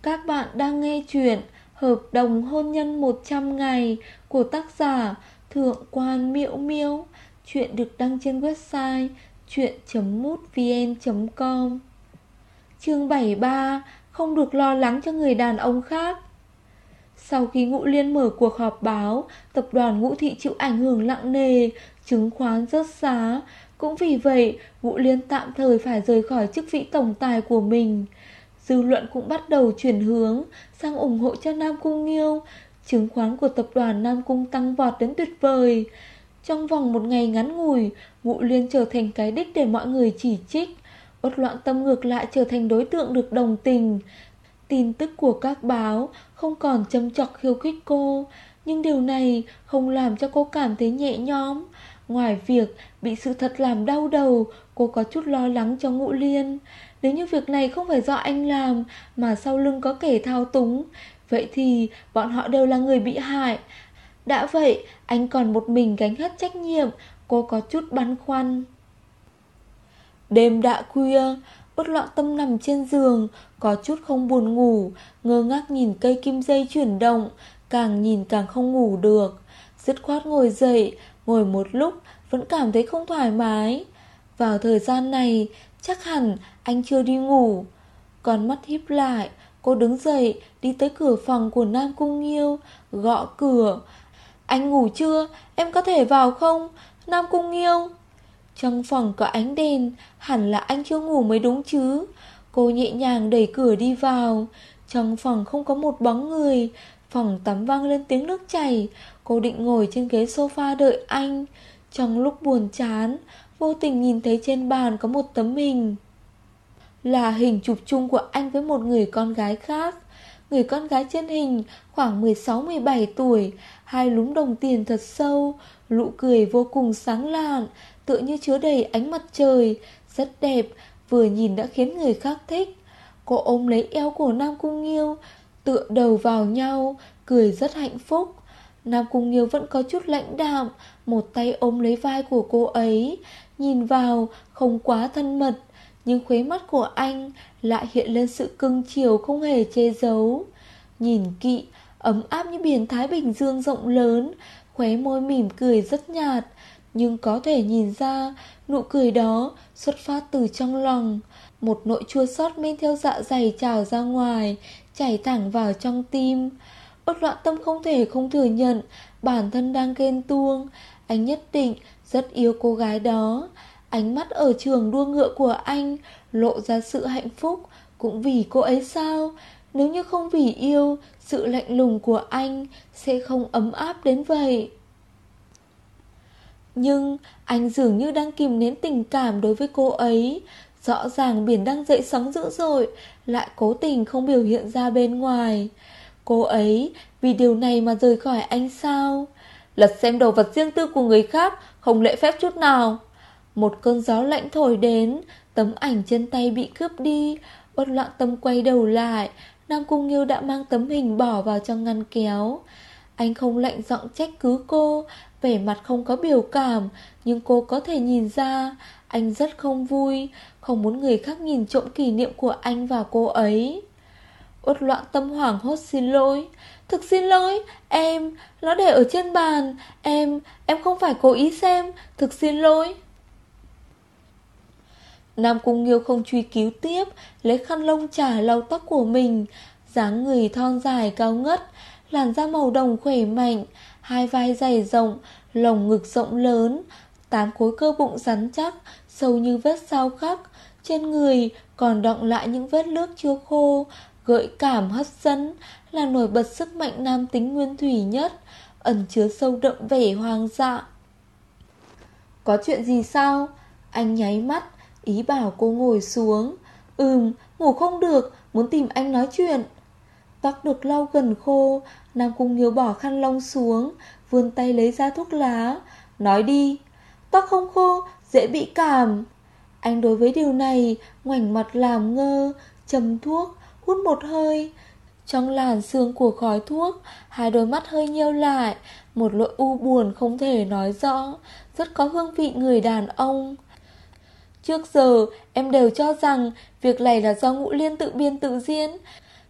Các bạn đang nghe chuyện Hợp đồng hôn nhân 100 ngày của tác giả Thượng quan Miễu Miễu. Chuyện được đăng trên website chuyện.mútvn.com. Chương 73. Không được lo lắng cho người đàn ông khác. Sau khi Ngũ Liên mở cuộc họp báo, tập đoàn Ngũ Thị chịu ảnh hưởng nặng nề, chứng khoán rớt giá. Cũng vì vậy, Ngũ Liên tạm thời phải rời khỏi chức vị tổng tài của mình. Dư luận cũng bắt đầu chuyển hướng sang ủng hộ cho Nam Cung Nghiêu. Chứng khoán của tập đoàn Nam Cung tăng vọt đến tuyệt vời. Trong vòng một ngày ngắn ngủi, Ngũ Liên trở thành cái đích để mọi người chỉ trích. Uất Loạn Tâm ngược lại trở thành đối tượng được đồng tình. Tin tức của các báo không còn châm chọc khiêu khích cô, nhưng điều này không làm cho cô cảm thấy nhẹ nhõm. Ngoài việc bị sự thật làm đau đầu, cô có chút lo lắng cho Ngũ Liên. Nếu như việc này không phải do anh làm, mà sau lưng có kẻ thao túng, vậy thì bọn họ đều là người bị hại. Đã vậy, anh còn một mình gánh hết trách nhiệm. Cô có chút băn khoăn. Đêm đã khuya, Uất Loạn Tâm nằm trên giường, có chút không buồn ngủ, ngơ ngác nhìn cây kim dây chuyển động, càng nhìn càng không ngủ được. Dứt khoát ngồi dậy, ngồi một lúc vẫn cảm thấy không thoải mái. Vào thời gian này, chắc hẳn anh chưa đi ngủ. Con mắt híp lại, cô đứng dậy, đi tới cửa phòng của Nam Cung Nghiêu, gõ cửa. Anh ngủ chưa? Em có thể vào không? Nam Cung Nghiêu. Trong phòng có ánh đèn, hẳn là anh chưa ngủ mới đúng chứ. Cô nhẹ nhàng đẩy cửa đi vào. Trong phòng không có một bóng người. Phòng tắm vang lên tiếng nước chảy. Cô định ngồi trên ghế sofa đợi anh. Trong lúc buồn chán, vô tình nhìn thấy trên bàn có một tấm hình. Là hình chụp chung của anh với một người con gái khác. Người con gái trên hình khoảng 16-17 tuổi, hai lúm đồng tiền thật sâu, nụ cười vô cùng sáng lạn, tựa như chứa đầy ánh mặt trời, rất đẹp, vừa nhìn đã khiến người khác thích. Cô ôm lấy eo của Nam Cung Nghiêu, tựa đầu vào nhau, cười rất hạnh phúc. Nam Cung Nghiêu vẫn có chút lãnh đạm, một tay ôm lấy vai của cô ấy, nhìn vào không quá thân mật, nhưng khóe mắt của anh lại hiện lên sự cưng chiều không hề che giấu. Nhìn kỹ, ấm áp như biển Thái Bình Dương rộng lớn, khóe môi mỉm cười rất nhạt, nhưng có thể nhìn ra nụ cười đó xuất phát từ trong lòng. Một nỗi chua xót men theo dạ dày trào ra ngoài, chảy thẳng vào trong tim. Uất Loạn Tâm không thể không thừa nhận bản thân đang ghen tuông. Anh nhất định rất yêu cô gái đó. Ánh mắt ở trường đua ngựa của anh lộ ra sự hạnh phúc. Cũng vì cô ấy sao? Nếu như không vì yêu, sự lạnh lùng của anh sẽ không ấm áp đến vậy. Nhưng anh dường như đang kìm nén tình cảm đối với cô ấy. Rõ ràng biển đang dậy sóng dữ dội, lại cố tình không biểu hiện ra bên ngoài. Cô ấy vì điều này mà rời khỏi anh sao? Lật xem đồ vật riêng tư của người khác, không lễ phép chút nào. Một cơn gió lạnh thổi đến, tấm ảnh trên tay bị cướp đi. Uất Loạn Tâm quay đầu lại, Nam Cung Nghiêu đã mang tấm hình bỏ vào trong ngăn kéo. Anh không lạnh giọng trách cứ cô, vẻ mặt không có biểu cảm, nhưng cô có thể nhìn ra anh rất không vui, không muốn người khác nhìn trộm kỷ niệm của anh và cô ấy. Uất Loạn Tâm hoảng hốt xin lỗi. Thực xin lỗi, nó để ở trên bàn, em không phải cố ý xem, thực xin lỗi. Nam Cung Nghiêu không truy cứu tiếp, lấy khăn lông chà lau tóc của mình, dáng người thon dài cao ngất, làn da màu đồng khỏe mạnh, hai vai dày rộng, lồng ngực rộng lớn, 8 khối cơ bụng rắn chắc, sâu như vết sao khắc, trên người còn đọng lại những vết nước chưa khô, gợi cảm hấp dẫn, là nổi bật sức mạnh nam tính nguyên thủy nhất, ẩn chứa sâu đậm vẻ hoang dã. Có chuyện gì sao? Anh nháy mắt, ý bảo cô ngồi xuống. Ngủ không được, muốn tìm anh nói chuyện. Tóc được lau gần khô, Nam Cung Nghiêu bỏ khăn lông xuống, vươn tay lấy ra thuốc lá. Nói đi. Tóc không khô, dễ bị cảm. Anh đối với điều này ngoảnh mặt làm ngơ, châm thuốc, hút một hơi. Trong làn sương của khói thuốc, hai đôi mắt hơi nheo lại, một nỗi u buồn không thể nói rõ, rất có hương vị người đàn ông. Trước giờ em đều cho rằng việc này là do Ngũ Liên tự biên tự diễn.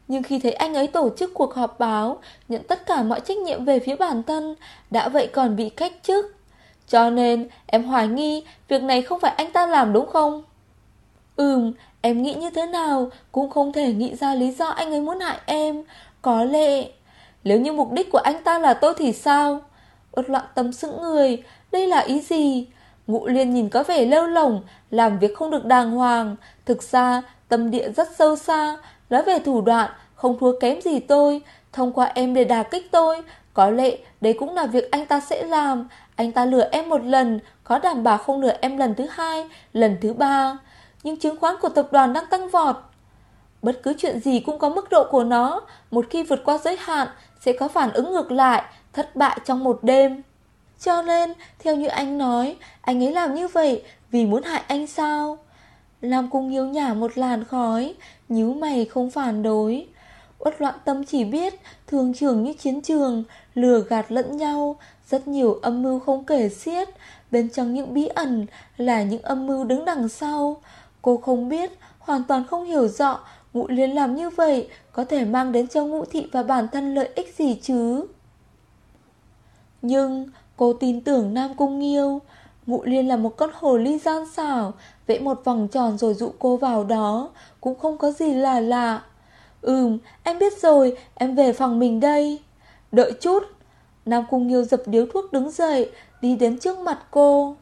Nhưng khi thấy anh ấy tổ chức cuộc họp báo, nhận tất cả mọi trách nhiệm về phía bản thân, đã vậy còn bị cách chức. Cho nên em hoài nghi việc này không phải anh ta làm đúng không? Em nghĩ như thế nào cũng không thể nghĩ ra lý do anh ấy muốn hại em. Có lẽ nếu như mục đích của anh ta là tôi thì sao? Uất Loạn Tâm sững người. Đây là ý gì? Ngụ Liên nhìn có vẻ lêu lổng, làm việc không được đàng hoàng. Thực ra tâm địa rất sâu xa. Nói về thủ đoạn không thua kém gì tôi. Thông qua em để đả kích tôi. Có lẽ đấy cũng là việc anh ta sẽ làm. Anh ta lừa em một lần, có đảm bảo không lừa em lần thứ hai, lần thứ ba. Nhưng chứng khoán của tập đoàn đang tăng vọt. Bất cứ chuyện gì cũng có mức độ của nó. Một khi vượt qua giới hạn sẽ có phản ứng ngược lại, thất bại trong một đêm. Cho nên, theo như anh nói, anh ấy làm như vậy vì muốn hại anh sao? Lam Cung Nghiêu nhả một làn khói, nhíu mày không phản đối. Uất Loạn Tâm chỉ biết thương trường như chiến trường, lừa gạt lẫn nhau, rất nhiều âm mưu không kể xiết. Bên trong những bí ẩn là những âm mưu đứng đằng sau. Cô không biết, hoàn toàn không hiểu rõ Ngụ Liên làm như vậy có thể mang đến cho Ngũ Thị và bản thân lợi ích gì chứ. Nhưng cô tin tưởng Nam Cung Nghiêu. Ngụ Liên là một con hồ ly gian xảo, vẽ một vòng tròn rồi dụ cô vào đó, cũng không có gì là lạ. Em biết rồi, em về phòng mình đây. Đợi chút. Nam Cung Nghiêu dập điếu thuốc đứng dậy, đi đến trước mặt cô.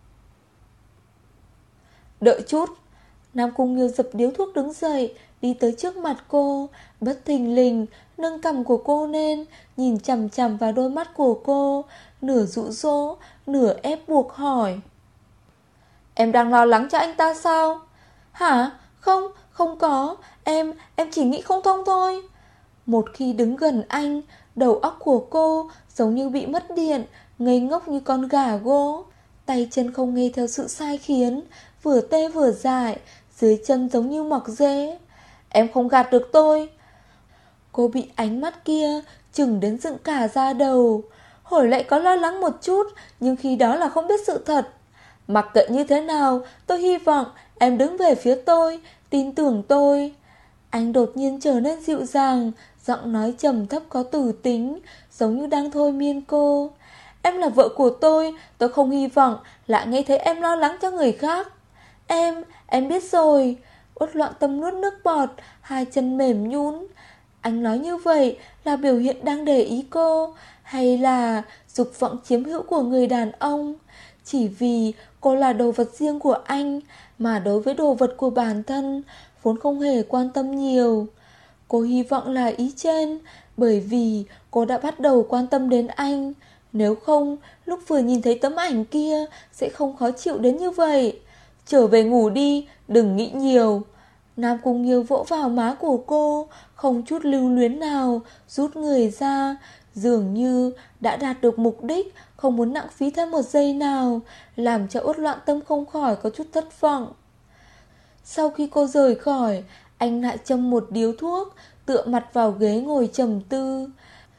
Đợi chút. Nam Cung Nghiêu dập điếu thuốc đứng dậy, đi tới trước mặt cô, bất thình lình nâng cằm của cô lên, nhìn chằm chằm vào đôi mắt của cô, nửa dụ dỗ, nửa ép buộc hỏi: Em đang lo lắng cho anh ta sao? Hả? Không, không có. Em chỉ nghĩ không thông thôi. Một khi đứng gần anh, đầu óc của cô giống như bị mất điện, ngây ngốc như con gà gỗ. Tay chân không nghe theo sự sai khiến, vừa tê vừa dại, dưới chân giống như mọc rễ. Em không gạt được tôi. Cô bị ánh mắt kia chừng đến dựng cả da đầu. Hồi lại có lo lắng một chút, nhưng khi đó là không biết sự thật. Mặc kệ như thế nào, tôi hy vọng em đứng về phía tôi, tin tưởng tôi. Anh đột nhiên trở nên dịu dàng, giọng nói trầm thấp có tử tính, giống như đang thôi miên cô. Em là vợ của tôi không hy vọng lại nghe thấy em lo lắng cho người khác. Em biết rồi. Uất Loạn Tâm nuốt nước bọt, hai chân mềm nhũn. Anh nói như vậy là biểu hiện đang để ý cô, hay là dục vọng chiếm hữu của người đàn ông? Chỉ vì cô là đồ vật riêng của anh, mà đối với đồ vật của bản thân vốn không hề quan tâm nhiều. Cô hy vọng là ý trên, bởi vì cô đã bắt đầu quan tâm đến anh. Nếu không, lúc vừa nhìn thấy tấm ảnh kia sẽ không khó chịu đến như vậy. Trở về ngủ đi, đừng nghĩ nhiều. Nam Cung Nghiêu vỗ vào má của cô, không chút lưu luyến nào, rút người ra, dường như đã đạt được mục đích, không muốn nặng phí thêm một giây nào, làm cho Uất Loạn Tâm không khỏi có chút thất vọng. Sau khi cô rời khỏi, anh lại châm một điếu thuốc, tựa mặt vào ghế ngồi trầm tư.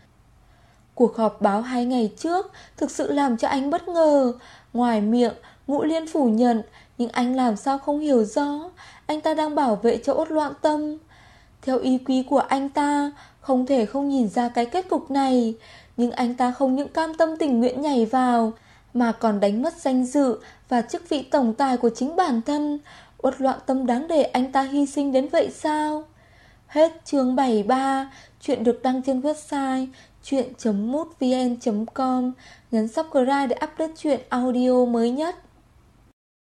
Cuộc họp báo 2 ngày trước thực sự làm cho anh bất ngờ. Ngoài miệng, Ngũ Liên phủ nhận, nhưng anh làm sao không hiểu rõ anh ta đang bảo vệ cho Uất Loạn Tâm. Theo ý quy của anh ta, không thể không nhìn ra cái kết cục này. Nhưng anh ta không những cam tâm tình nguyện nhảy vào, mà còn đánh mất danh dự và chức vị tổng tài của chính bản thân. Uất Loạn Tâm đáng để anh ta hy sinh đến vậy sao? Hết chương 73. Chuyện được đăng trên website chuyện.mútvn.com. Nhấn subscribe để update chuyện audio mới nhất.